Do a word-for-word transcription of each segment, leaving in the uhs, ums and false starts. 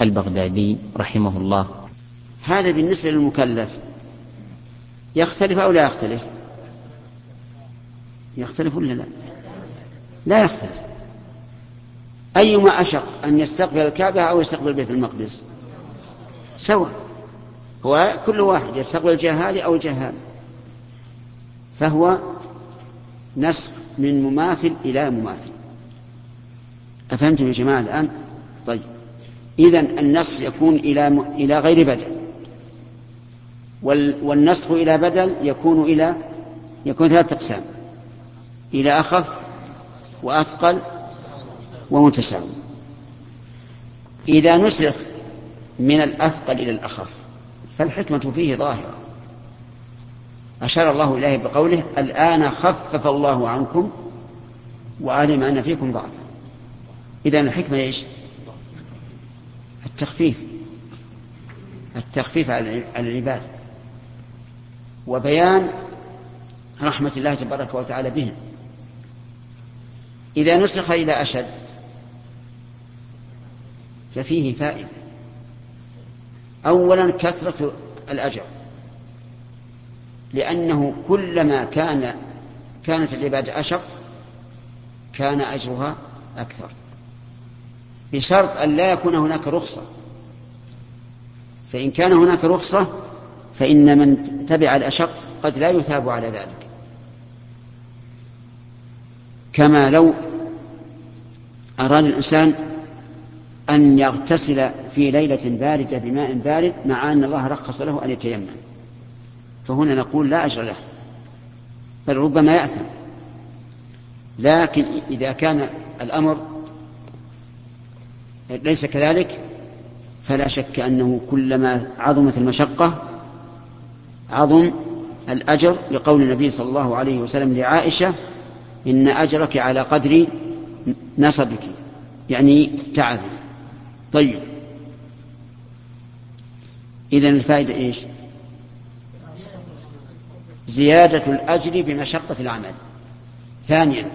البغدادي رحمه الله. هذا بالنسبة للمكلف يختلف أو لا يختلف؟ يختلف ولا لا؟ لا يختلف. أيما أشق أن يستقبل الكعبة أو يستقبل بيت المقدس سواء، هو كل واحد يستقبل الجهة هذه أو الجهة هذه، فهو نسخ من مماثل إلى مماثل. أفهمتم يا جماعة الآن؟ طيب، إذن النسخ يكون إلى إلى غير بدل، والنسخ إلى بدل يكون إلى يكون ثلاثة أقسام: إلى أخف وأثقل ومتساوي. إذا نسخ من الأثقل إلى الأخف فالحكمة فيه ظاهرة، أشار الله إليه بقوله: الآن خفف الله عنكم وعلم أن فيكم ضعفا. إذن الحكمة إيش؟ التخفيف، التخفيف على العباد وبيان رحمة الله تبارك وتعالى بهم. إذا نسخ إلى أشد ففيه فائدة: أولا كثرة الأجر، لأنه كلما كان كانت العبادة أشق كان أجرها أكثر، بشرط أن لا يكون هناك رخصة. فإن كان هناك رخصة فإن من تبع الأشق قد لا يثاب على ذلك، كما لو أراد الإنسان أن يغتسل في ليلة باردة بماء بارد مع أن الله رخص له أن يتيمم، فهنا نقول لا أجر له، بل ربما يأثم. لكن إذا كان الأمر ليس كذلك فلا شك أنه كلما عظمت المشقة عظم الأجر، لقول النبي صلى الله عليه وسلم لعائشة: إن أجرك على قدر نصبك، يعني تعب. طيب، إذن الفائدة إيش؟ زيادة الأجر بمشقة العمل. ثانيا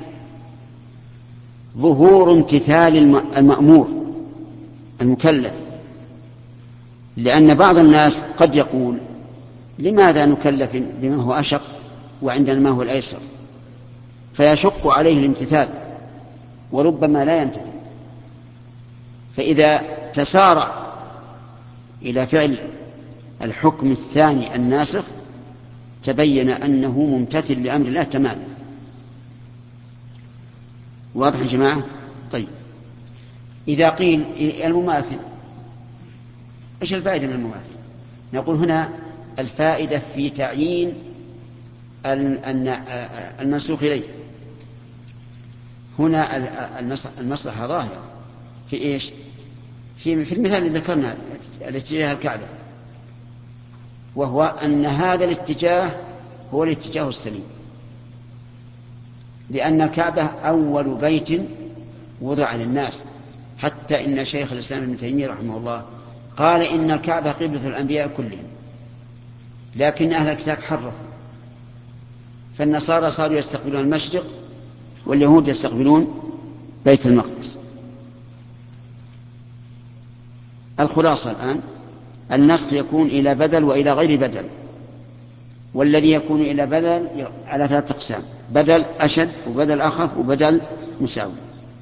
ظهور امتثال المأمور المكلف، لأن بعض الناس قد يقول: لماذا نكلف بما هو أشق وعندنا ما هو الأيسر؟ فيشق عليه الامتثال وربما لا يمتثل، فإذا تسارع إلى فعل الحكم الثاني الناسخ تبين أنه ممتثل لأمر الله تماما. واضح يا جماعة؟ طيب، إذا قيل المماثل، إيش الفائدة من المماثل؟ نقول هنا الفائدة في تعيين المنسوخ إليه. هنا المصلحة ظاهرة في إيش؟ في, في المثال اللي ذكرنا، الاتجاه الكعبة، وهو أن هذا الاتجاه هو الاتجاه السليم، لأن الكعبة أول بيت وضع للناس، حتى إن شيخ الإسلام ابن تيمية رحمه الله قال إن الكعبة قبلة الأنبياء كلهم، لكن أهل الكتاب حرفوا، فالنصارى صاروا يستقبلون المشرق واليهود يستقبلون بيت المقدس. الخلاصة الآن النسخ يكون إلى بدل وإلى غير بدل، والذي يكون إلى بدل على ثلاثة أقسام: بدل أشد وبدل أخف وبدل مساوي.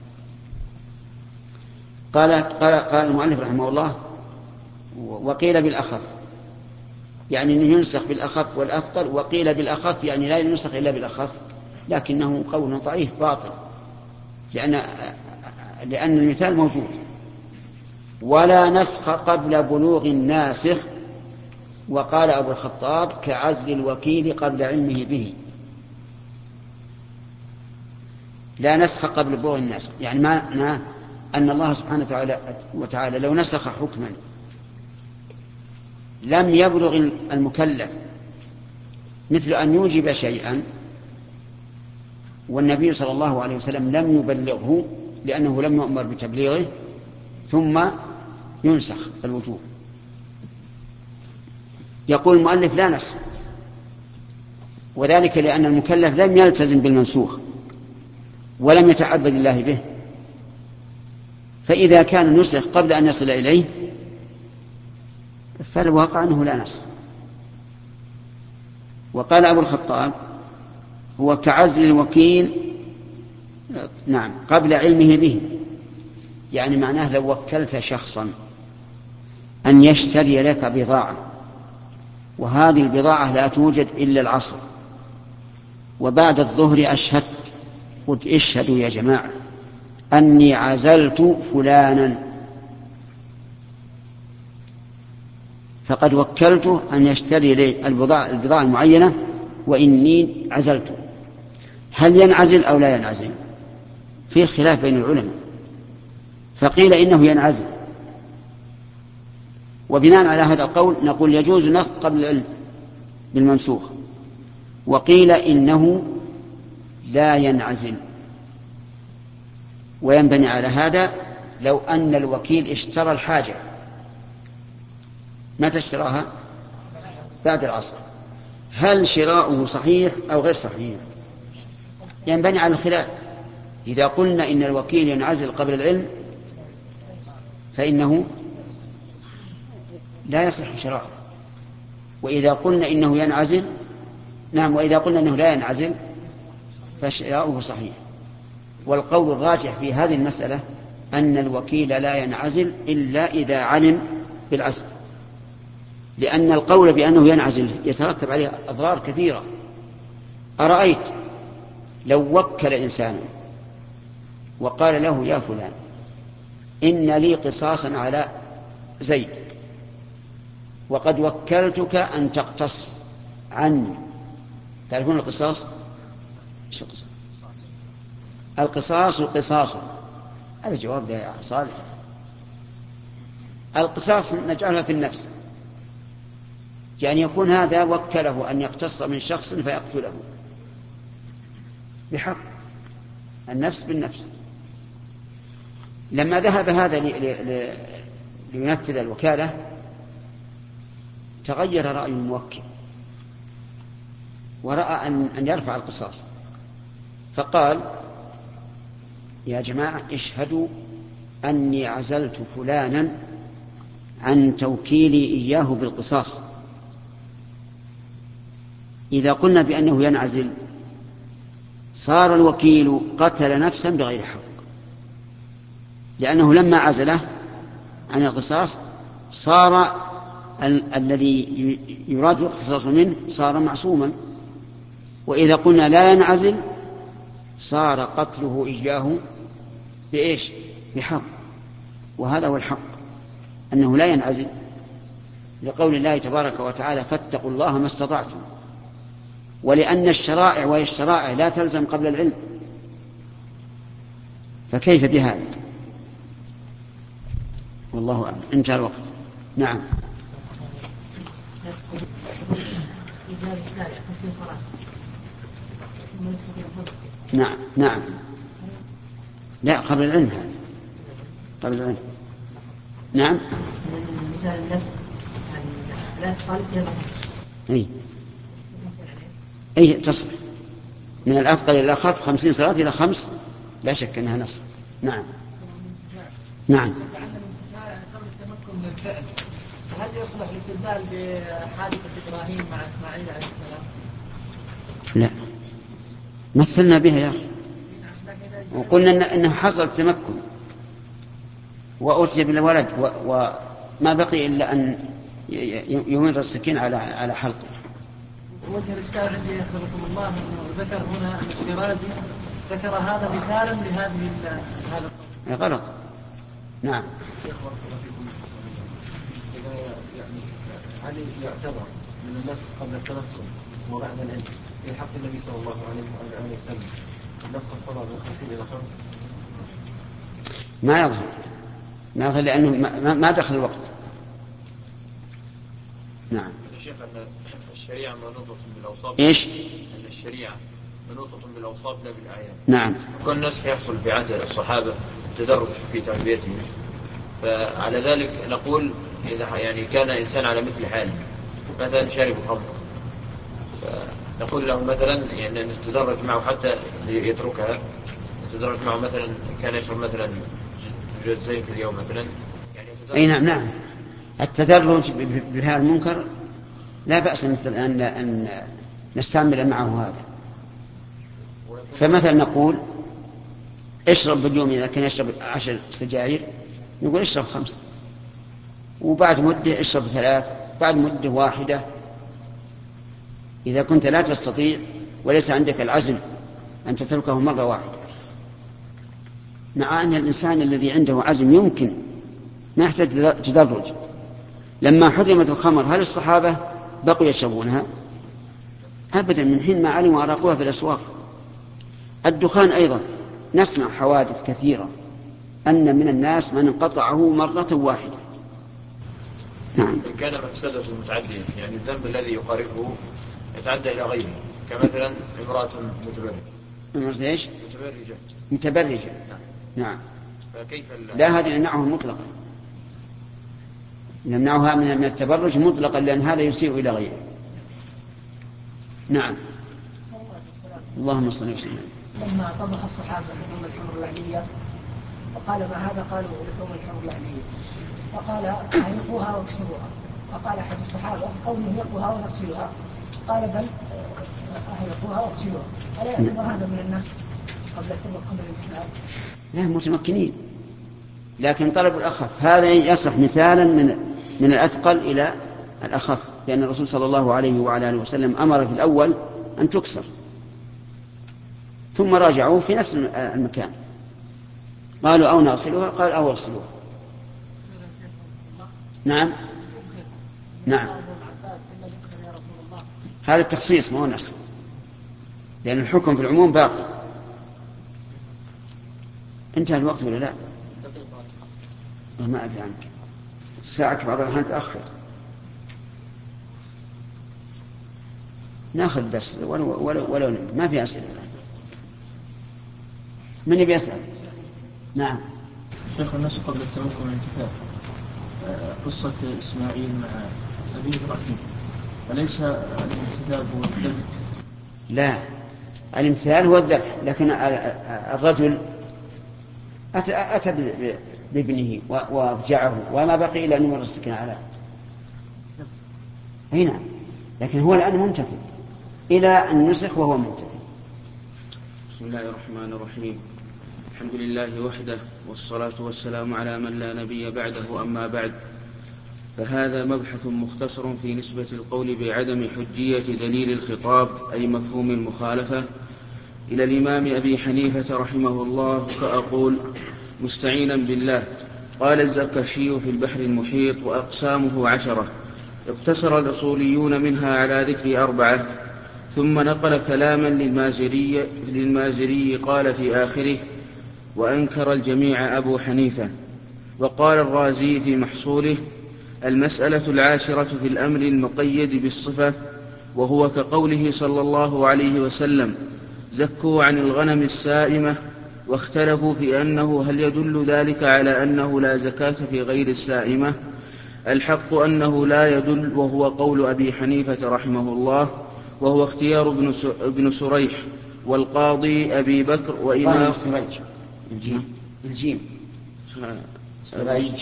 قال, قال, قال المؤلف رحمه الله: وقيل بالأخف، يعني أنه ينسخ بالأخف والأثقل، وقيل بالأخف يعني لا ينسخ إلا بالأخف، لكنه قول ضعيف باطل، لأن, لأن المثال موجود: ولا نسخ قبل بلوغ الناسخ. وقال أبو الخطاب: كعزل الوكيل قبل علمه به. لا نسخ قبل بلوغ الناسخ، يعني معنى أن الله سبحانه وتعالى لو نسخ حكما لم يبلغ المكلف، مثل أن يوجب شيئا والنبي صلى الله عليه وسلم لم يبلغه لأنه لم يؤمر بتبليغه، ثم ينسخ الوجوب، يقول المؤلف: لا نسخ، وذلك لأن المكلف لم يلتزم بالمنسوخ ولم يتعبد الله به، فإذا كان نسخ قبل أن يصل إليه فالواقع أنه لا نص. وقال أبو الخطاب هو كعزل الوكيل نعم قبل علمه به، يعني معناه لو وكلت شخصا أن يشتري لك بضاعة وهذه البضاعة لا توجد إلا العصر وبعد الظهر أشهدت، قلت اشهدوا يا جماعة أني عزلت فلانا، فقد وكلته أن يشتري لي البضاعة, البضاعة المعينة وإني عزلت. هل ينعزل أو لا ينعزل؟ في خلاف بين العلماء، فقيل إنه ينعزل، وبناء على هذا القول نقول يجوز نسخ قبل العلم بالمنسوخ، وقيل إنه لا ينعزل. وينبني على هذا لو أن الوكيل اشترى الحاجة، متى اشتراها؟ بعد العصر، هل شراؤه صحيح أو غير صحيح؟ ينبني على الخلاف. إذا قلنا إن الوكيل ينعزل قبل العلم فإنه لا يصح شراؤه، وإذا قلنا إنه ينعزل نعم وإذا قلنا إنه لا ينعزل فشراؤه صحيح. والقول الراجح في هذه المسألة أن الوكيل لا ينعزل إلا إذا علم بالعزل، لأن القول بأنه ينعزل يترتب عليه أضرار كثيرة. أرأيت لو وكل إنسان وقال له يا فلان إن لي قصاصا على زيد وقد وكلتك أن تقتص عني. تعرفون القصاص؟ إيش القصاص؟ القصاص قصاص، هذا جواب يا صالح. القصاص نجعلها في النفس، يعني يكون هذا وكله أن يقتص من شخص فيقتله بحق، النفس بالنفس. لما ذهب هذا لينفذ الوكالة تغير رأي الموكل ورأى أن يرفع القصاص، فقال يا جماعة اشهدوا أني عزلت فلانا عن توكيلي إياه بالقصاص. إذا قلنا بأنه ينعزل صار الوكيل قتل نفسا بغير حق، لأنه لما عزله عن القصاص صار ال- الذي يراد الاقتصاص منه صار معصوما. وإذا قلنا لا ينعزل صار قتله إياه بإيش؟ بحق. وهذا هو الحق، أنه لا ينعزل، لقول الله تبارك وتعالى فاتقوا الله ما استطعتم، ولأن الشرائع وهي الشرائع لا تلزم قبل العلم، فكيف بهذا؟ والله أعلم. انتهى الوقت. نعم. نعم نعم لا قبل العلم، هذا قبل العلم. نعم مثال النسخ لا تخالف فيها أي أي تصلح من الأثقل إلى الأخف، خمسين صلاة إلى خمس لا شك أنها نص. نعم نعم. قبل التمكن من الفعل، هل يصلح الاستدلال بحادثة إبراهيم مع إسماعيل عليه السلام؟ لا، مثلنا بها يا أخي وقلنا إن إنه حصل التمكن وأتي بالولد وما بقي إلا أن يمر السكين على على حلقه. وجه الإشكال عندي يحفظكم الله أنه ذكر هنا أن الشيرازي ذكر هذا مثالا لهذه هذا غلط. نعم. هل يعتبر من النسخ قبل التمكن وبعد العلم في حق النبي صلى الله عليه وآله وسلم نسخ الصلاة من خمسين إلى خمس؟ ما يظهر ما يظهر لأنه ما, ما دخل الوقت. نعم. الشيخ أن الشريعة منوطة بالأوصاف. إيش؟ أن الشريعة منوطة بالأوصاف لا بالأعيان. نعم. كل النسخ يحصل في عهد الصحابة تدرج في تربيتهم، فعلى ذلك نقول إذا يعني كان إنسان على مثل حاله مثلا شارب خمر نقول له مثلا يعني نتدرج معه حتى يتركها، نتدرج معه مثلا كان يشرب مثلا جزئين في اليوم مثلا يعني أي نعم نعم التدرج بهذا المنكر لا بأس أن أن نستعمل معه هذا. فمثلا نقول اشرب باليوم إذا كان يشرب عشر سجاير نقول اشرب خمس، وبعد مدة اشرب ثلاث، بعد مدة واحدة. إذا كنت لا تستطيع وليس عندك العزم أن تتركه مرة واحدة، مع أن الإنسان الذي عنده عزم يمكن ما يحتاج تدرج. لما حرمت الخمر هل الصحابة بقوا يشربونها؟ أبدا، من حين ما علموا أراقوها في الأسواق. الدخان أيضا نسمع حوادث كثيرة أن من الناس من انقطعه مرة واحدة. نعم. إن كان مفسدة متعدية، يعني الذنب الذي يقارفه يتعدى إلى غيره، كمثلا امرأة متبرجة. امرأة ايش؟ متبرجة. متبرجة. نعم. نعم. فكيف لا، هذه نمنعه مطلقا، نمنعها من التبرج مطلقا، لأن هذا يسيء إلى غيره. نعم. اللهم صل وسلم. لما طبخ الصحابة لحوم الحمر الأهلية فقال ما هذا؟ قالوا لحوم الحمر الأهلية. فقال أهلقوها واكسروها. فقال أحد الصحابة أو نهلقها ونغسلها. قال بل أهلقوها واغسلوها. ألا يعتبر هذا من الناس قبل قبل الإحلال؟ لا، متمكنين، لكن طلب الأخف هذا يصح مثالا من من الأثقل إلى الأخف، لأن الرسول صلى الله عليه وعلى آله وسلم أمر في الأول أن تكسر، ثم راجعوه في نفس المكان، قالوا أو نغسلها، قال أو اغسلوها. نعم نعم، هذا التخصيص ما هو نسخ، لأن الحكم في العموم باقي. انتهى الوقت ولا لا؟ ما أدري عنك، الساعة بعض الأحيان تأخر. ناخذ درس ولو, ولو, ولو ما في أسئلة الآن. من يبي يسأل؟ نعم. شيخ، الناس قبل التمكن من الكتاب قصة إسماعيل مع أبيه إبراهيم، أليس الكتاب هو الذبح؟ لا، الامتثال هو الذبح، لكن الرجل أتى, أتى بابنه وارجعه وما بقي إلا أن يمر السكين على هنا، لكن هو الآن ممتثل إلى أن نسخ وهو ممتثل. بسم الله الرحمن الرحيم. الحمد لله وحده، والصلاة والسلام على من لا نبي بعده. أما بعد، فهذا مبحث مختصر في نسبة القول بعدم حجية دليل الخطاب أي مفهوم المخالفة إلى الإمام أبي حنيفة رحمه الله. فأقول مستعينا بالله. قال الزركشي في البحر المحيط: وأقسامه عشرة، اقتصر الأصوليون منها على ذكر أربعة، ثم نقل كلاما للمازري, للمازري قال في آخره: وأنكر الجميع أبو حنيفة. وقال الرازي في محصوله: المسألة العاشرة في الأمر المقيد بالصفة، وهو كقوله صلى الله عليه وسلم: زكوا عن الغنم السائمة. واختلفوا في أنه هل يدل ذلك على أنه لا زكاة في غير السائمة؟ الحق أنه لا يدل، وهو قول أبي حنيفة رحمه الله، وهو اختيار ابن سريح والقاضي أبي بكر وإمام سريج الجيم الجيم سريج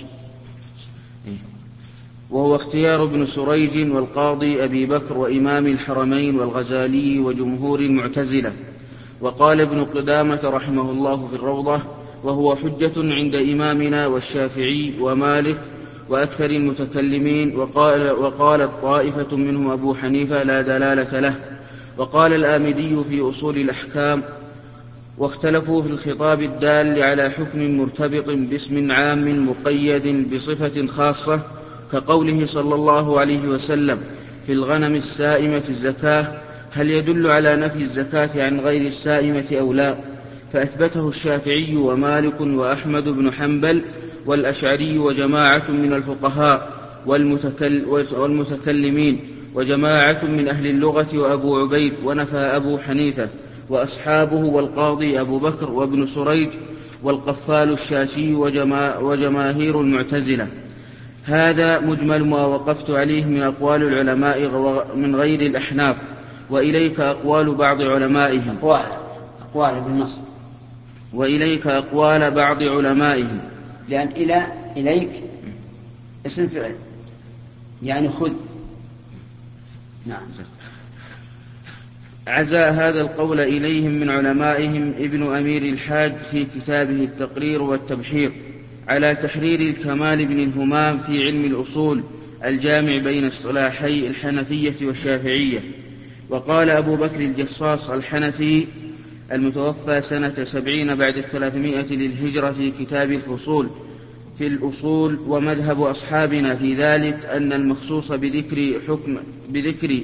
وهو اختيار ابن سريج والقاضي أبي بكر وإمام الحرمين والغزالي وجمهور المعتزلة. وقال ابن قدامة رحمه الله في الروضة: وهو حجة عند إمامنا والشافعي ومالك وأكثر المتكلمين. وقال وقالت طائفة منهم أبو حنيفة لا دلالة له. وقال الآمدي في أصول الأحكام: واختلفوا في الخطاب الدال على حكم مرتبط باسم عام مقيد بصفة خاصة، كقوله صلى الله عليه وسلم: في الغنم السائمة الزكاة، هل يدل على نفي الزكاة عن غير السائمة أو لا؟ فأثبته الشافعي ومالك وأحمد بن حنبل والأشعري وجماعة من الفقهاء والمتكلمين وجماعة من أهل اللغة وأبو عبيد، ونفى أبو حنيفة وأصحابه والقاضي أبو بكر وابن سريج والقفال الشاشي وجما وجماهير المعتزلة. هذا مجمل ما وقفت عليه من أقوال العلماء من غير الأحناف، وإليك أقوال بعض علمائهم أقوال أقوال بالنص وإليك أقوال بعض علمائهم، لأن إلى إليك اسم فعل يعني خذ. نعم. عزا هذا القول إليهم من علمائهم ابن أمير الحاج في كتابه التقرير والتبحير على تحرير الكمال بن الهمام في علم الأصول الجامع بين اصطلاحي الحنفية والشافعية. وقال أبو بكر الجصاص الحنفي المتوفى سنة سبعين بعد الثلاثمائة للهجرة في كتاب الفصول في الأصول: ومذهب أصحابنا في ذلك أن المخصوص بذكر حكم, بذكر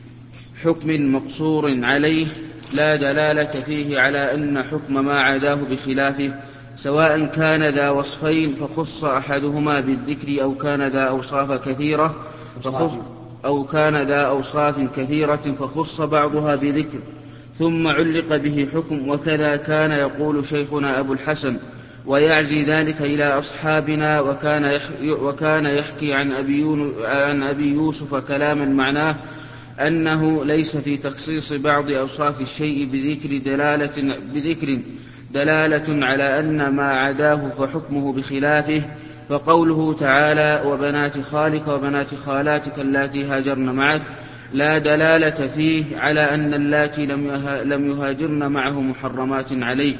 حكم مقصور عليه لا دلالة فيه على أن حكم ما عداه بخلافه، سواء كان ذا وصفين فخص أحدهما بالذكر أو كان ذا أوصاف كثيرة فخص أو كان ذا أوصاف كثيرة فخص بعضها بذكر ثم علق به حكم. وكذا كان يقول شيخنا أبو الحسن، ويعزي ذلك إلى أصحابنا. وكان يحكي, وكان يحكي عن, أبي عن أبي يوسف كلاما معناه أنه ليس في تخصيص بعض أوصاف الشيء بذكر دلالة, بذكر دلالة على أن ما عداه فحكمه بخلافه. فقوله تعالى: وبنات خالك وبنات خالاتك اللاتي هاجرن معك، لا دلالة فيه على أن اللاتي لم يهاجرن معه محرمات عليه.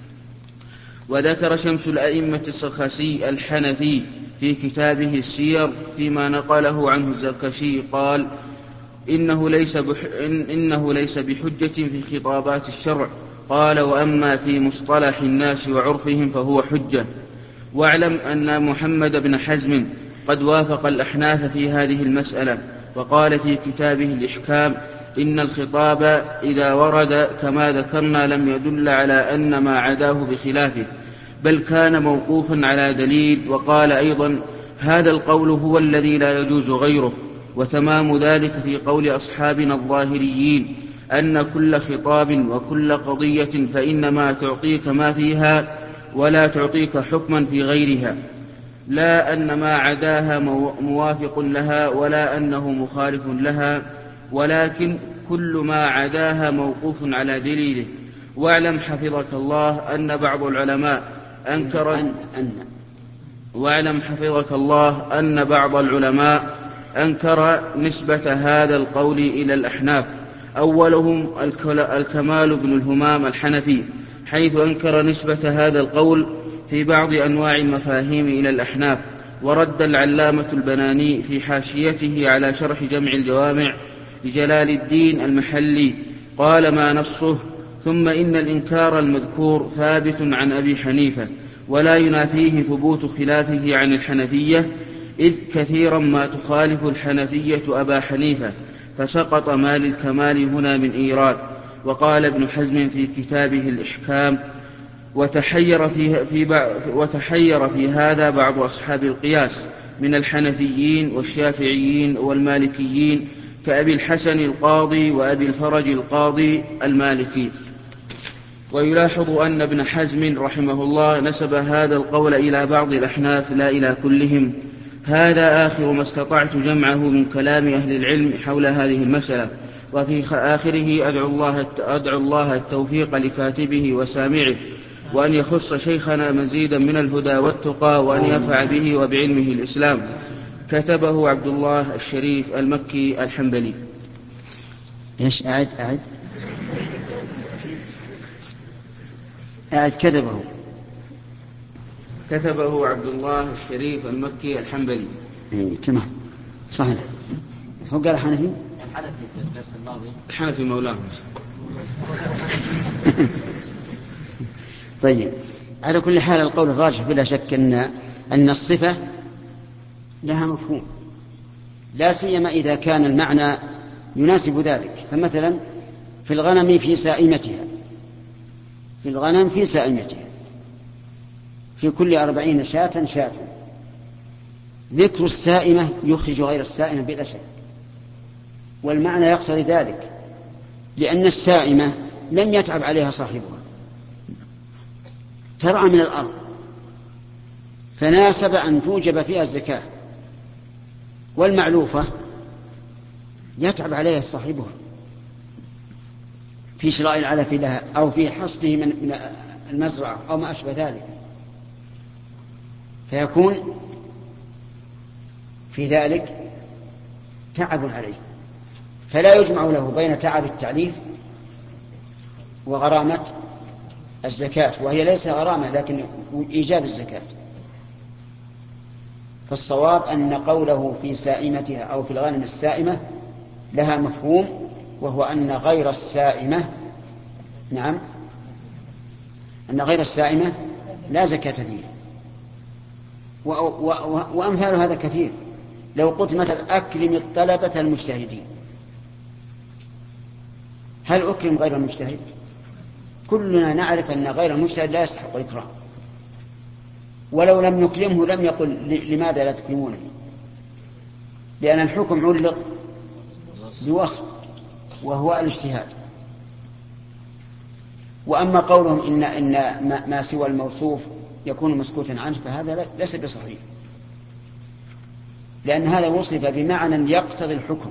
وذكر شمس الأئمة السرخسي الحنفي في كتابه السير فيما نقله عنه الزركشي قال: إنه ليس, بح... إنه ليس بحجة في خطابات الشرع. قال: وأما في مصطلح الناس وعرفهم فهو حجة. واعلم أن محمد بن حزم قد وافق الأحناف في هذه المسألة، وقال في كتابه الإحكام: إن الخطاب إذا ورد كما ذكرنا لم يدل على أن ما عداه بخلافه، بل كان موقوفا على دليل. وقال أيضا: هذا القول هو الذي لا يجوز غيره. وتمام ذلك في قول أصحابنا الظاهريين أن كل خطاب وكل قضية فإنما تعطيك ما فيها ولا تعطيك حكما في غيرها، لا أن ما عداها موافق لها ولا أنه مخالف لها، ولكن كل ما عداها موقوف على دليله. واعلم حفظك الله أن بعض العلماء أنكر أن أن واعلم حفظك الله أن بعض العلماء أنكر نسبة هذا القول إلى الأحناف. أولهم الكمال بن الهمام الحنفي، حيث أنكر نسبة هذا القول في بعض أنواع المفاهيم إلى الأحناف. ورد العلامة البناني في حاشيته على شرح جمع الجوامع لجلال الدين المحلي قال: ما نصه. ثم إن الإنكار المذكور ثابت عن أبي حنيفة، ولا ينافيه ثبوت خلافه عن الحنفية، إذ كثيرا ما تخالف الحنفية أبا حنيفة، فسقط ما للكمال هنا من إيراد. وقال ابن حزم في كتابه الإحكام: وتحير في, في, وتحير في هذا بعض أصحاب القياس من الحنفيين والشافعيين والمالكيين كأبي الحسن القاضي وأبي الفرج القاضي المالكي. ويلاحظ أن ابن حزم رحمه الله نسب هذا القول إلى بعض الأحناف لا إلى كلهم. هذا آخر ما استطعت جمعه من كلام أهل العلم حول هذه المسألة. وفي آخره أدعو الله, أدعو الله التوفيق لكاتبه وسامعه، وأن يخص شيخنا مزيدا من الهدى والتقى، وأن ينفع به وبعلمه الإسلام. كتبه عبد الله الشريف المكي الحنبلي. إيش؟ أعد أعد أعد كتبه كتبه عبد الله الشريف المكي الحنبلي. إيه تمام صحيح. هو قال حنفي؟ الحنفي في الدرس الماضي. الحنفي مولاه. طيب، على كل حال القول الراجح بلا شك أن أن الصفة لها مفهوم، لا سيما إذا كان المعنى يناسب ذلك. فمثلا في الغنم في سائمتها، في الغنم في سائمتها، في كل أربعين شاة شاة. ذكر السائمة يخرج غير السائمة بلا شك، والمعنى يقصد ذلك، لأن السائمة لم يتعب عليها صاحبها، ترعى من الأرض، فناسب أن توجب فيها الزكاة. والمعلوفة يتعب عليها صاحبها في شراء العلف لها أو في حصده من المزرعة أو ما أشبه ذلك، فيكون في ذلك تعب عليه، فلا يجمع له بين تعب التعليف وغرامة الزكاة، وهي ليس غرامة لكن إيجاب الزكاة. فالصواب أن قوله في سائمتها أو في الغنم السائمة لها مفهوم، وهو أن غير السائمة نعم أن غير السائمة لا زكاة فيها. وأمثال هذا كثير. لو قلت مثلا أكرم الطلبة المجتهدين، هل أكرم غير المجتهد؟ كلنا نعرف أن غير المجتهد لا يستحق الإكرام، ولو لم نكرمه لم يقل لماذا لا تكرمونه، لأن الحكم علق بوصف وهو الاجتهاد. وأما قولهم إن, إن ما سوى الموصوف يكون مسكوتا عنه فهذا ليس بصحيح، لأن هذا وصف بمعنى يقتضي الحكم،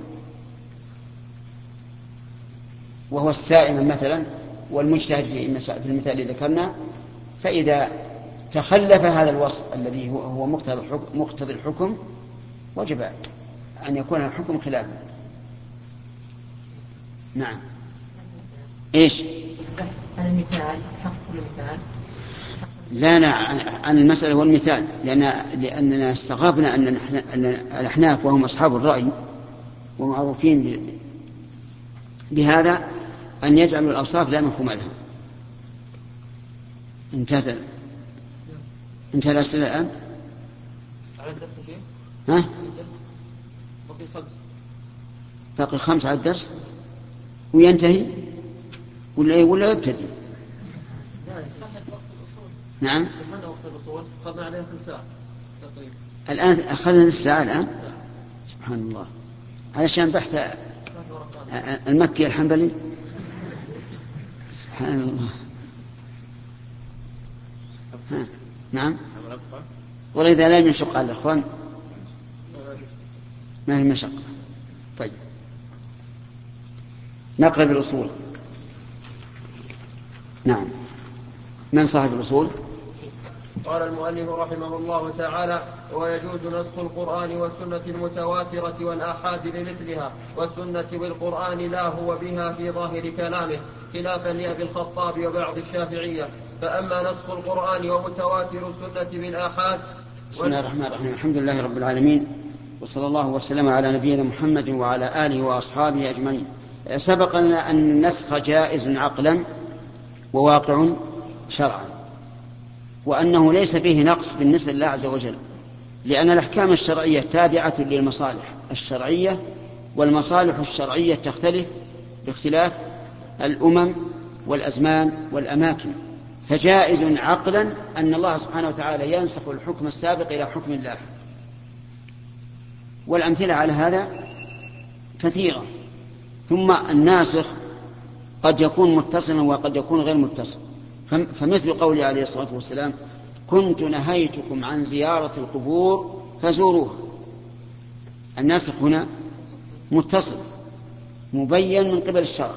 وهو السائم مثلا والمجتهد في المثال الذي ذكرنا. فإذا تخلف هذا الوصف الذي هو مقتضي الحكم وجب أن يكون الحكم خلافه. نعم. إيش؟ المثال تحقق المثال. لا لا عن المسألة والمثال، لأن لأننا استغربنا أن الأحناف وهم أصحاب الرأي ومعروفين بهذا أن يجعلوا الأوصاف لا مفهوم لها. انتهى انتهى الأسئلة الآن. ها؟ بقي خمس باقي خمس على الدرس وينتهي ولا ولا يبتدي؟ نعم. أخذنا عليه ساعة تقريبا. الآن أخذنا الساعة الآن. سبحان الله، علشان بحث المكي الحنبلي. سبحان الله. ها. نعم. وإذا لم يشق على الإخوان ما هي مشقة. طيب نقرأ بالأصول. نعم. من صاحب الأصول؟ قال المؤلف رحمه الله تعالى: ويجوز نسخ القرآن والسنة المتواترة والآحاد بمثلها، والسنة بالقرآن لا هو بها في ظاهر كلامه، خلافا لأبي الخطاب وبعض الشافعية. فأما نسخ القرآن ومتواتر السنة بالآحاد. بسم الله الرحمن الرحيم. الحمد لله رب العالمين، وصلى الله وسلم على نبينا محمد وعلى آله وأصحابه أجمعين. سبق لنا أن النسخ جائز عقلا وواقع شرعا، وأنه ليس فيه نقص بالنسبة لله عز وجل، لأن الأحكام الشرعية تابعة للمصالح الشرعية، والمصالح الشرعية تختلف باختلاف الأمم والأزمان والأماكن. فجائز عقلا أن الله سبحانه وتعالى ينسخ الحكم السابق إلى حكم الله. والأمثلة على هذا كثيرة. ثم الناسخ قد يكون متصلا وقد يكون غير متصل، فمثل قوله عليه الصلاة والسلام: كنت نهيتكم عن زيارة القبور فزوروها. الناسخ هنا متصل مبين من قبل الشرع.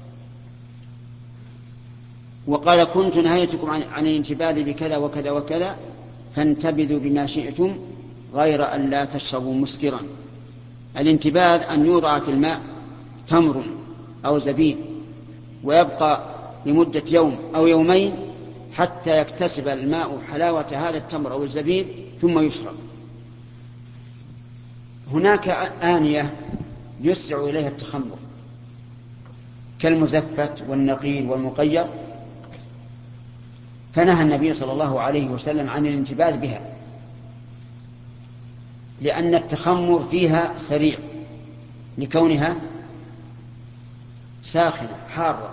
وقال: كنت نهيتكم عن, عن الانتباذ بكذا وكذا وكذا فانتبذوا بما شئتم غير أن لا تشربوا مسكرا. الانتباذ أن يوضع في الماء تمر أو زبيب ويبقى لمدة يوم أو يومين حتى يكتسب الماء حلاوة هذا التمر أو الزبيب ثم يشرب. هناك آنية يسرع إليها التخمر كالمزفت والنقيل والمقير، فنهى النبي صلى الله عليه وسلم عن الانتباذ بها، لأن التخمر فيها سريع لكونها ساخنة حارة،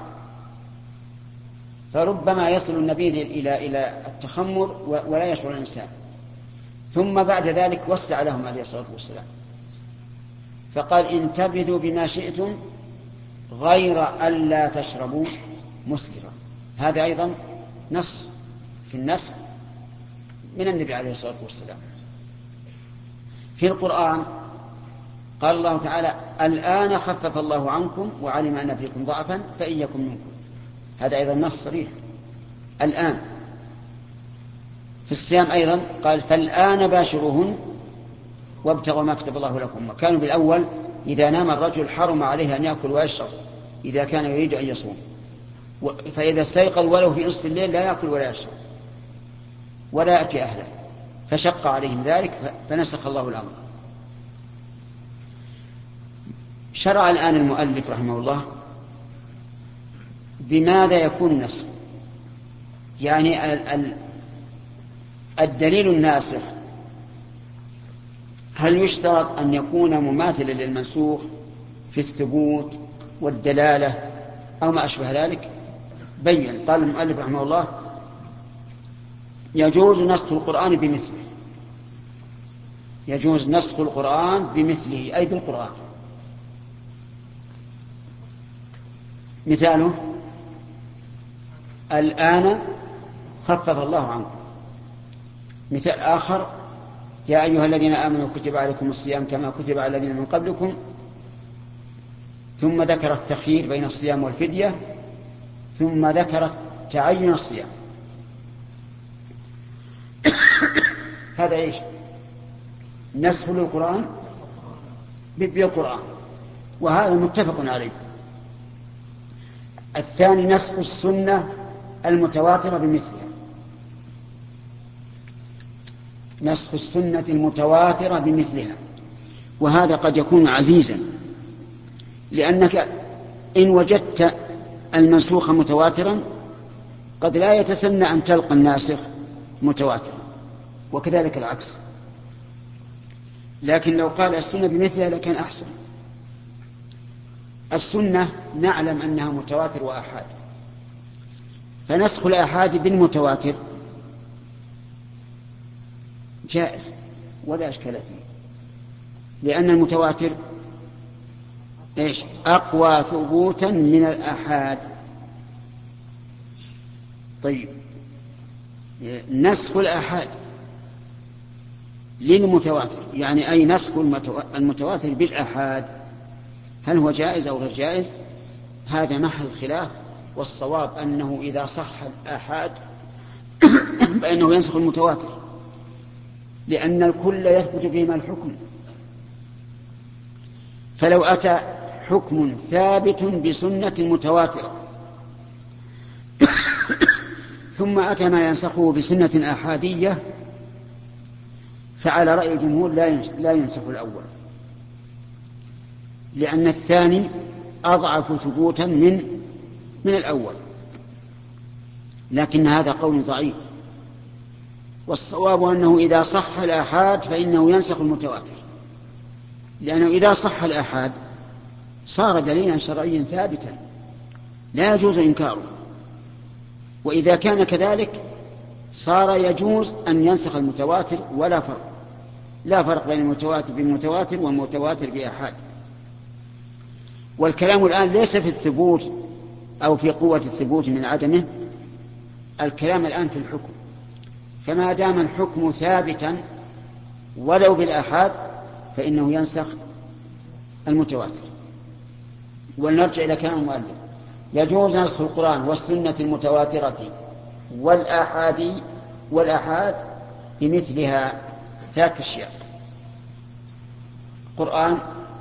فربما يصل النبيذ إلى إلى التخمر ولا يشعر الإنسان. ثم بعد ذلك وسع لهم عليه الصلاة والسلام فقال: انتبذوا بما شئتم غير ألا تشربوا مسكرا. هذا أيضا نص في النسخ من النبي عليه الصلاة والسلام. في القرآن قال الله تعالى: الآن خفف الله عنكم وعلم أن فيكم ضعفا فإن يكن منكم. هذا أيضا نص صريح الآن. في الصيام أيضا قال: فالآن باشروهن وابتغوا ما كتب الله لكم. وكانوا بالأول إذا نام الرجل حرم عليه أن يأكل ويشرب إذا كان يريد أن يصوم، فإذا استيقظ ولو في نصف الليل لا يأكل ولا يشرب ولا يأتي أهله، فشق عليهم ذلك فنسخ الله الأمر. شرع الآن المؤلف رحمه الله بماذا يكون النسخ، يعني الدليل الناسخ هل يشترط أن يكون مماثلا للمنسوخ في الثبوت والدلالة أو ما أشبه ذلك؟ بين. قال المؤلف رحمه الله يجوز نسخ القرآن بمثله، يجوز نسخ القرآن بمثله أي بالقرآن. مثاله الآن خفف الله عنكم. مثال آخر يا أيها الذين آمنوا كتب عليكم الصيام كما كتب على الذين من قبلكم، ثم ذكر التخيير بين الصيام والفدية، ثم ذكر تعين الصيام. هذا إيش؟ نسخ للقرآن بالقرآن، وهذا متفق عليه. الثاني نسخ السنة المتواترة بمثلها، نسخ السنة المتواترة بمثلها، وهذا قد يكون عزيزا، لأنك إن وجدت المنسوخ متواترا قد لا يتسنى أن تلقى الناسخ متواترا، وكذلك العكس. لكن لو قال السنة بمثلها لكان أحسن. السنة نعلم أنها متواتر وآحاد، فنسخ الآحاد بالمتواتر جائز ولا أشكال فيه، لأن المتواتر إيش؟ أقوى ثبوتا من الآحاد. طيب نسخ الآحاد للمتواتر، يعني أي نسخ المتواتر بالآحاد هل هو جائز أو غير جائز؟ هذا محل خلاف، والصواب أنه إذا صح الآحاد فإنه ينسخ المتواتر، لأن الكل يثبت بهما الحكم. فلو أتى حكم ثابت بسنة متواترة ثم أتى ما ينسخه بسنة آحادية، فعلى رأي الجمهور لا ينسخ الأول، لأن الثاني أضعف ثبوتا من من الأول. لكن هذا قول ضعيف، والصواب أنه إذا صح الآحاد فإنه ينسخ المتواتر، لأنه إذا صح الآحاد صار دليلا شرعيا ثابتا لا يجوز إنكاره، وإذا كان كذلك صار يجوز أن ينسخ المتواتر ولا فرق، لا فرق بين المتواتر بالمتواتر والمتواتر بآحاد. والكلام الآن ليس في الثبوت أو في قوة الثبوت من عدمه، الكلام الآن في الحكم. فما دام الحكم ثابتا ولو بالآحاد فإنه ينسخ المتواتر. ولنرجع إلى كلام المؤلف: يجوز نسخ القرآن والسنة المتواترة والآحاد والآحاد بمثلها. ثلاث أشياء: قرآن،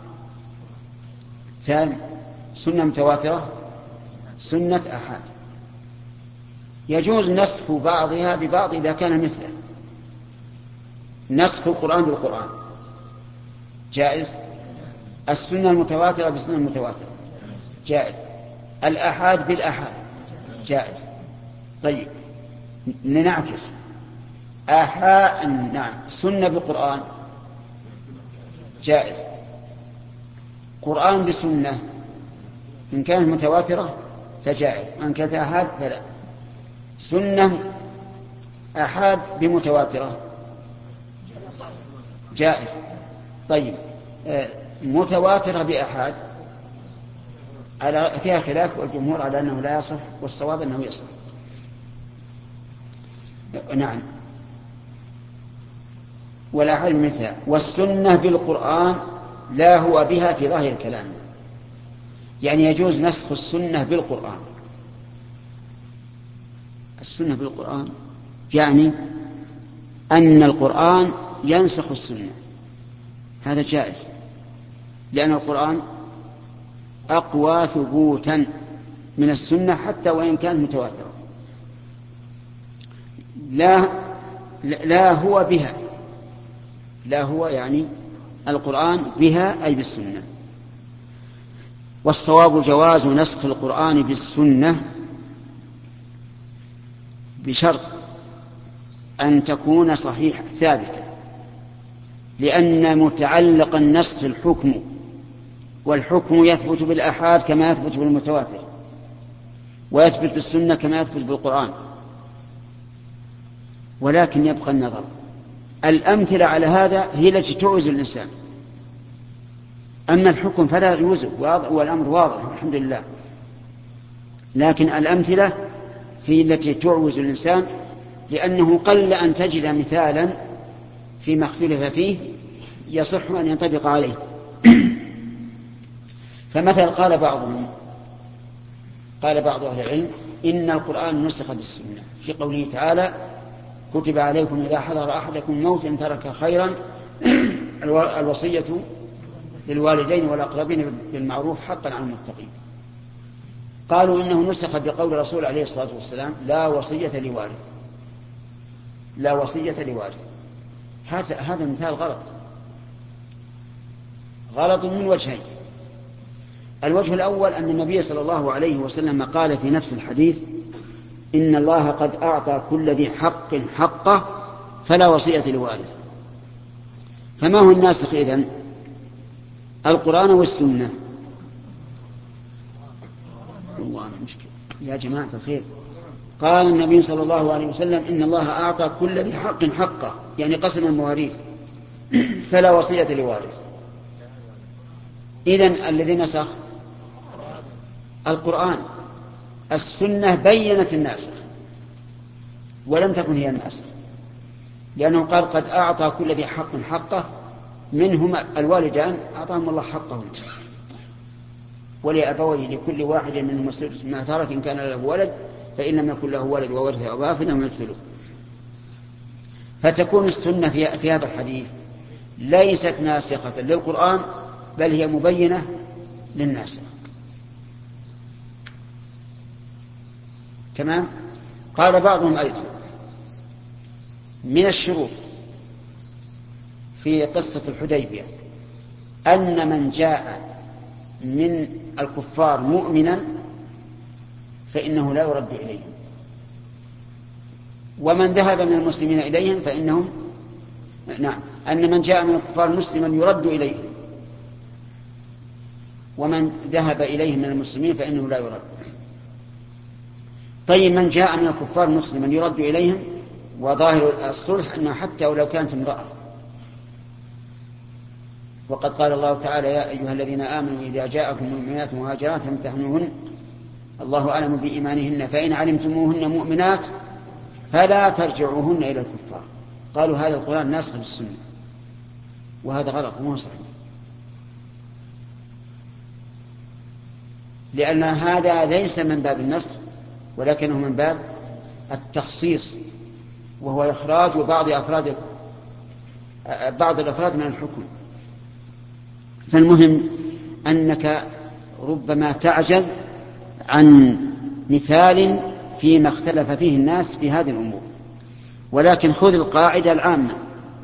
ثاني سنة متواترة، سنة آحاد. يجوز نسخ بعضها ببعض إذا كان مثله. نسخ القرآن بالقرآن جائز، السنة المتواترة بالسنة المتواترة جائز، الآحاد بالآحاد جائز. طيب لنعكس: آحاد نعم سنة بالقرآن جائز، قرآن بسنة إن كانت متواترة فجائز، إن كانت آحاد فلا. سنة آحاد بمتواترة جائز. طيب متواترة بآحاد فيها خلاف، والجمهور على أنه لا يصح، والصواب أنه يصح. نعم. والآحاد مثلها. والسنة بالقرآن لا هو بها في ظاهر الكلام، يعني يجوز نسخ السنة بالقرآن. السنة بالقرآن يعني أن القرآن ينسخ السنة، هذا جائز. لأن القرآن أقوى ثبوتا من السنة حتى وإن كانت متواترة. لا لا هو بها، لا هو يعني القرآن بها أي بالسنة. والصواب جواز نسخ القرآن بالسنة بشرط أن تكون صحيحة ثابتة، لأن متعلق النسخ الحكم، والحكم يثبت بالآحاد كما يثبت بالمتواتر، ويثبت بالسنة كما يثبت بالقرآن. ولكن يبقى النظر. الأمثلة على هذا هي التي تعوز الإنسان، أما الحكم فلا يوزن والأمر واضح الحمد لله، لكن الأمثلة هي التي تعوز الإنسان، لأنه قل أن تجد مثالا فيما اختلف فيه يصح أن ينطبق عليه. فمثل قال بعضهم قال بعض أهل العلم إن القرآن نسخ بالسنة في قوله تعالى كتب عليكم إذا حضر أحدكم الموت إن ترك خيرا الوصية للوالدين والأقربين بالمعروف حقا على المتقين. قالوا إنه نسخ بقول الرسول عليه الصلاة والسلام لا وصية لوارث، لا وصية لوارث. هذا هذا مثال غلط، غلط من وجهين. الوجه الأول أن النبي صلى الله عليه وسلم قال في نفس الحديث إن الله قد أعطى كل ذي حق حقه فلا وصية لوارث. فما هو الناسخ إذن؟ القرآن والسنة. والله مشكلة يا جماعة الخير. قال النبي صلى الله عليه وسلم إن الله أعطى كل ذي حق حقه، يعني قسم المواريث، فلا وصية لوارث. إذن الذي نسخ القرآن، السنة بينت الناسخ ولم تكن هي الناسخ، لأنه قال قد أعطى كل ذي حق حقه، منهم الوالدان أعطاهم الله حقهم، ولأبويه لكل واحد منهم السدس ما ترك إن كان له ولد، فإن لم يكن له ولد وورثه أباه فإنهم الثلث. فتكون السنة في, في هذا الحديث ليست ناسخة للقرآن، بل هي مبينة للناسخ. تمام. قال بعضهم أيضا من الشروط في قصة الحديبية أن من جاء من الكفار مؤمنا فإنه لا يرد إليهم، ومن ذهب من المسلمين إليهم فإنهم نعم أن من جاء من الكفار مسلما يرد إليهم، ومن ذهب إليهم من المسلمين فإنه لا يرد. طيب من جاء من الكفار مسلما يرد إليهم، وظاهر الصلح أنه حتى ولو كانت امرأة، وقد قال الله تعالى يا أيها الذين آمنوا إذا جاءكم مؤمنات مهاجرات فامتحنوهن الله أعلم بإيمانهن فإن علمتموهن مؤمنات فلا ترجعوهن إلى الكفار. قالوا هذا القرآن ناسخ بالسنة، وهذا غلط مو صحيح، لأن هذا ليس من باب النسخ ولكنه من باب التخصيص، وهو إخراج بعض أفراد بعض الأفراد من الحكم. فالمهم أنك ربما تعجز عن مثال فيما اختلف فيه الناس في هذه الأمور، ولكن خذ القاعدة العامة.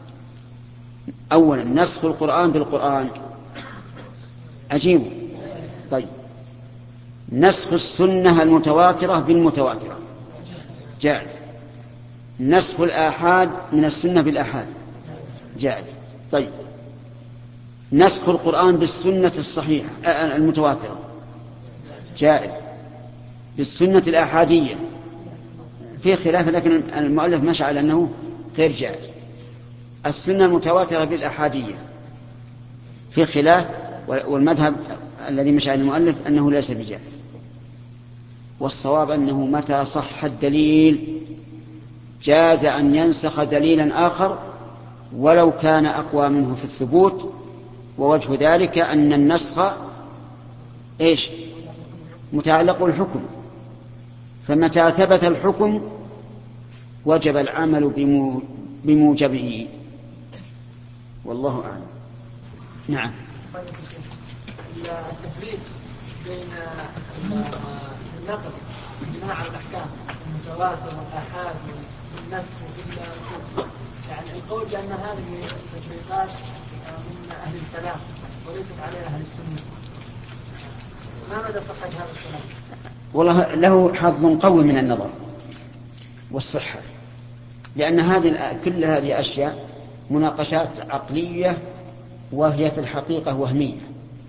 أولا نسخ القرآن بالقرآن أجيب. طيب نسخ السنة المتواترة بالمتواترة جائز. نسخ الآحاد من السنة بالآحاد جائز. طيب نسخ القرآن بالسنة الصحيحة المتواترة جائز. بالسنة الآحادية في خلاف، لكن المؤلف مشى على أنه غير جائز. السنة المتواترة بالآحادية في خلاف، والمذهب الذي مشى على المؤلف أنه ليس بجائز. والصواب أنه متى صح الدليل جاز أن ينسخ دليلا آخر ولو كان أقوى منه في الثبوت، ووجه ذلك أن النسخ إيش متعلق بالحكم، فمتى ثبت الحكم وجب العمل بموجبه، والله أعلم. نعم. فضيلة الشيخ، التفريق بين النقل بناء على الأحكام المتواتر والآحاد والنسخ والكتب، يعني القول بأن هذه التفريقات من أهل الكلام وليست على أهل السنة، ما مدى صحة هذا الكلام؟ والله له حظ قوي من النظر والصحة، لأن هذه كل هذه أشياء مناقشات عقلية وهي في الحقيقة وهمية.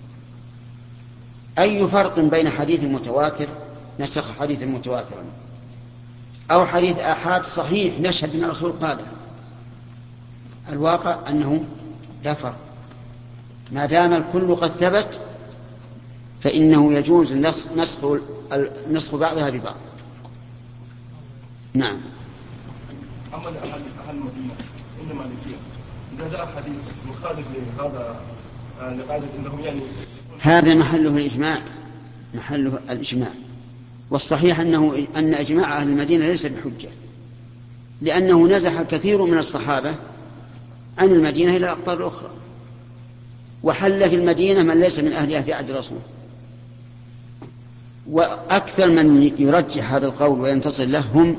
أي فرق بين حديث متواتر نسخ حديث متواترا أو حديث آحاد صحيح نشهد أن الرسول قاله؟ الواقع أنه لا فرق، ما دام الكل قد ثبت فإنه يجوز نسخ نسخ بعضها ببعض. نعم. أما أهل أهل المدينة إنما مالكية إذا جاء حديث مخالف لهذا لقاعدة إنهم يعني هذا محله الإجماع، محله الإجماع، والصحيح أنه أن إجماع أهل المدينة ليس بحجة، لأنه نزح كثير من الصحابة عن المدينة إلى الأقطار الأخرى، وحل في المدينة من ليس من أهلها في عهد الرسول. وأكثر من يرجح هذا القول وينتصر له هم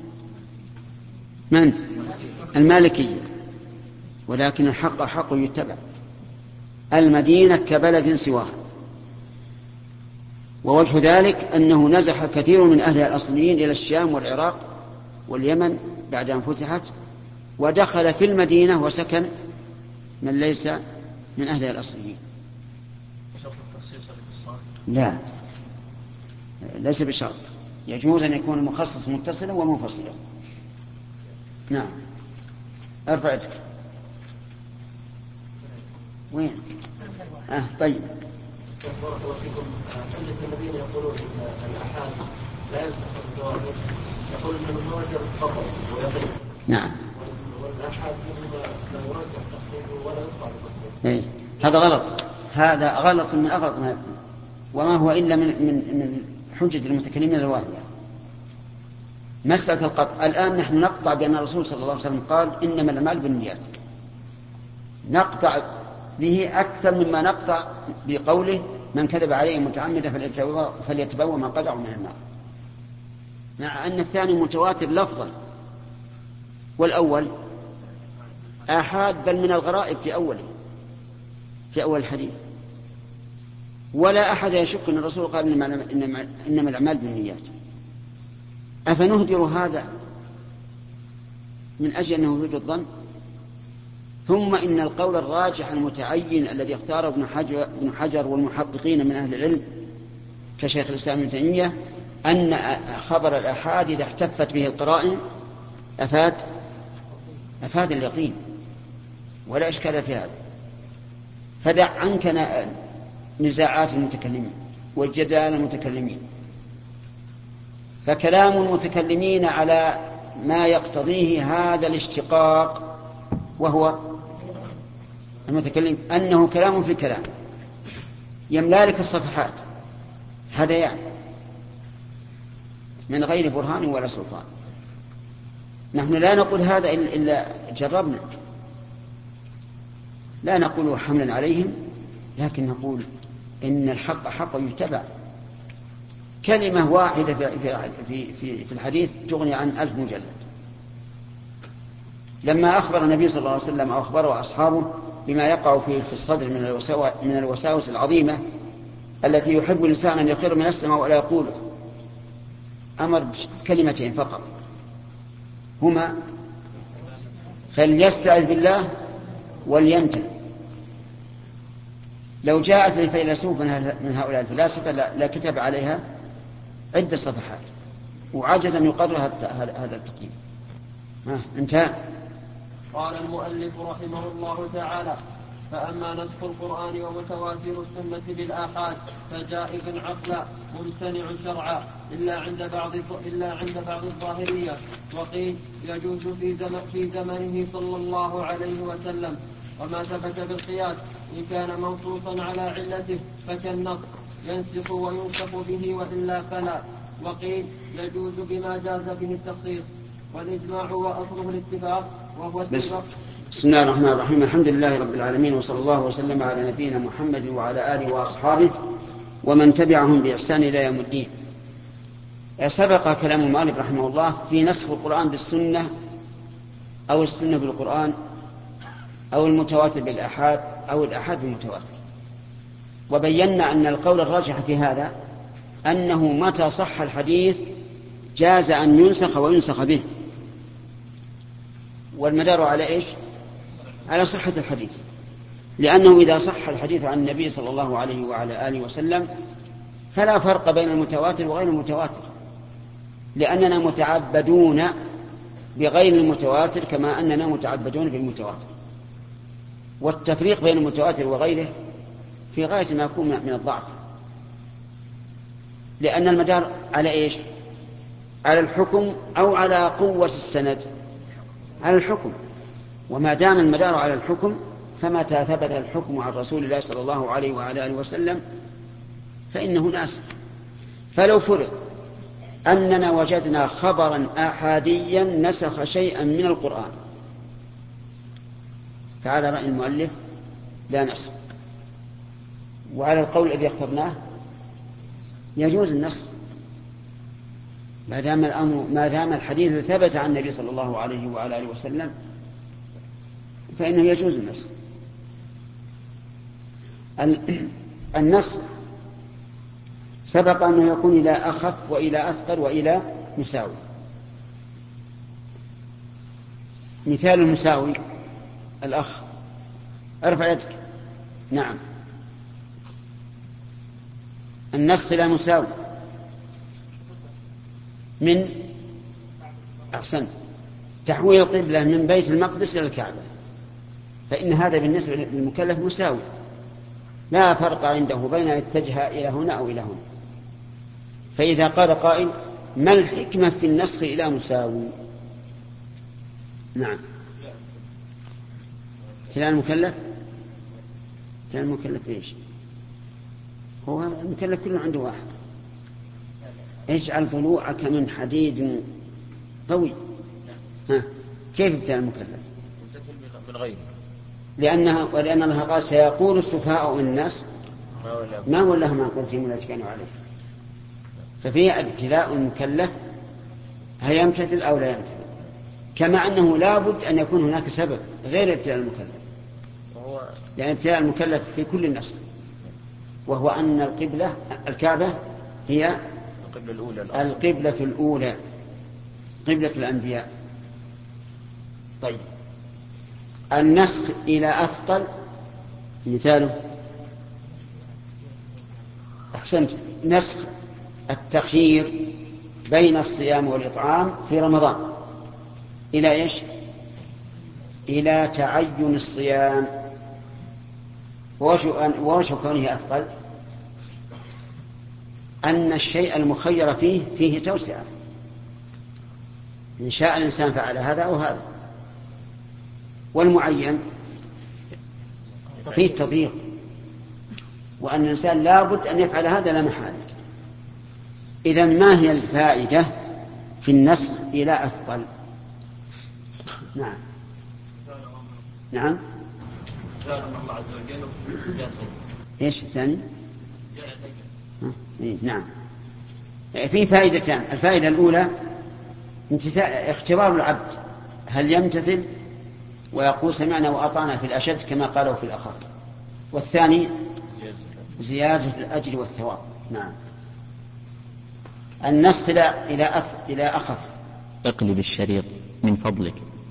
من؟ المالكية. ولكن الحق حق يتبع، المدينة كبلد سواها، ووجه ذلك أنه نزح كثير من أهلها الأصليين إلى الشام والعراق واليمن بعد أن فتحت، ودخل في المدينة وسكن من ليس من أهلها الأصليين. لا، ليس بشرط، يجوز أن يكون المخصص متصلا ومنفصلا. نعم. ارفع يدك. وين؟ آه طيب. بارك الله فيكم. حجة الذين يقولون ان الآحاد لا ينسخ المتواتر، يقول ان المتواتر خطأ ويقين. نعم. والآحاد منهما لا يرجح تصحيحه ولا يقطع بتصحيحه. إيه. هذا غلط، هذا غلط من أغلط ما يكون، وما هو إلا من من من حجة المتكلمين الواهية. مسألة القطع الآن نحن نقطع بأن الرسول صلى الله عليه وسلم قال إنما الأعمال بالنيات، نقطع به أكثر مما نقطع بقوله من كذب عليه متعمدا فليتبوأ مقعده من النار، مع أن الثاني متواتر لفظا والأول آحاد بل من الغرائب في أوله في أول الحديث. ولا أحد يشك أن الرسول قال إنما, إنما, إنما الأعمال بالنيات. أفنهدر هذا من أجل أنه يوجد الظن؟ ثم إن القول الراجح المتعين الذي اختاره ابن حجر, ابن حجر والمحققين من أهل العلم كشيخ الإسلام ابن تيمية أن خبر الآحاد إذا احتفت به القرائن أفاد أفاد اليقين، ولا إشكال في هذا. فدع عنك نزاعات المتكلمين والجدال المتكلمين، فكلام المتكلمين على ما يقتضيه هذا الاشتقاق وهو المتكلم أنه كلام في كلام يملالك الصفحات، هذا يعني من غير برهان ولا سلطان. نحن لا نقول هذا إلا جربنا، لا نقول حملا عليهم، لكن نقول إن الحق حق يتبع. كلمة واحدة في, في, في, في الحديث تغني عن ألف مجلد. لما أخبر النبي صلى الله عليه وسلم أو أخبره أصحابه بما يقع في الصدر من الوساوس العظيمة التي يحب الإنسان أن يخر من السماء ولا يقوله، أمر بكلمتين فقط هما فليستعذ بالله ولينتهي. لو جاءت لفيلسوف من هؤلاء الفلاسفة لا كتب عليها عدة صفحات وعجز أن يقرر هذا التقييم. انتهى. قال المؤلف رحمه الله تعالى: فأما نسخ القرآن ومتواتر السنة بالآحاد فجائز عقلا ممتنع شرعا إلا عند بعض إلا عند بعض الظاهرية، وقيل يجوز في زمن في زمنه صلى الله عليه وسلم. وما ثبت بالقياس إن كان منصوصا على علته فكالنص ينسخ وينسخ به وإلا فلا. وقيل يجوز بما جاز به التخصيص، والإجماع وأصله الاتفاق وهو بس بسم الله الرحمن الرحيم. الحمد لله رب العالمين، وصلى الله وسلم على نبينا محمد وعلى آله وأصحابه ومن تبعهم بإحسان إلى يوم الدين. سبق كلام المؤلف رحمه الله في نسخ القرآن بالسنة أو السنة بالقرآن أو المتواتر بالآحاد أو الآحاد بالمتواتر، وبينا أن القول الراجح في هذا أنه متى صح الحديث جاز أن ينسخ وينسخ به، والمدار على إيش؟ على صحة الحديث، لأنه إذا صح الحديث عن النبي صلى الله عليه وعلى آله وسلم فلا فرق بين المتواتر وغير المتواتر، لأننا متعبدون بغير المتواتر كما أننا متعبدون بالمتواتر، والتفريق بين المتواتر وغيره في غاية ما يكون من الضعف، لأن المدار على إيش؟ على الحكم أو على قوة السند؟ على الحكم، وما دام المدار على الحكم فمتى ثبت الحكم عن رسول الله صلى الله عليه وعلى آله وسلم فإنه ناسخ. فلو فرض أننا وجدنا خبرا آحاديا نسخ شيئا من القرآن فعلى رأي المؤلف لا نسخ، وعلى القول الذي اخترناه يجوز النسخ ما دام الأمر ما دام الحديث ثبت عن النبي صلى الله عليه وعلى آله وسلم فإنه يجوز النسخ. النسخ سبق أنه يكون إلى أخف وإلى أثقل وإلى مساوي. مثال المساوي الأخ، ارفع يدك. نعم، النسخ إلى مساوي من أحسن تحويل القبلة من بيت المقدس إلى الكعبة، فإن هذا بالنسبة للمكلف مساوي، لا فرق عنده بين أن يتجه إلى هنا أو إلى هنا. فإذا قال قائل ما الحكمة في النسخ إلى مساوي؟ نعم، ابتلاء المكلف. ابتلاء المكلف إيش؟ هو المكلف كله عنده واحد. اجعل ضلوعك من حديد قوي. ها، كيف ابتلاء المكلف؟ من غيره، لأنها ولأن الله قال سيقول السفهاء من الناس ما ولاهم عن قولهم التي كانوا عليه. ففيه ابتلاء المكلف هل يمتثل أو لا يمتثل، كما أنه لا بد أن يكون هناك سبب غير ابتلاء المكلف، يعني ابتلاء المكلف في كل النسخ، وهو أن القبلة الكعبة هي القبلة الأولى, القبلة الأولى قبلة الأنبياء. طيب، النسخ إلى أثقل مثاله أحسنت، نسخ التخيير بين الصيام والإطعام في رمضان إلى إيش؟ إلى تعين الصيام. ووجه كونه أثقل أن الشيء المخير فيه فيه توسعة، إن شاء الإنسان فعل هذا أو هذا، والمعين فيه التضييق، وأن الإنسان لا بد أن يفعل هذا لا محالة. إذن ما هي الفائدة في النسخ إلى أثقل؟ نعم نعم الله عز وجل. إيش الثاني؟ إيه نعم، في فائدتان. الفائدة الأولى اختبار العبد هل يمتثل ويقول سمعنا وأطعنا في الأشد كما قالوا في الأخف، والثاني زيادة الأجر والثواب. نعم. النسخ إلى إلى أخف. اقلب الشريط من فضلك.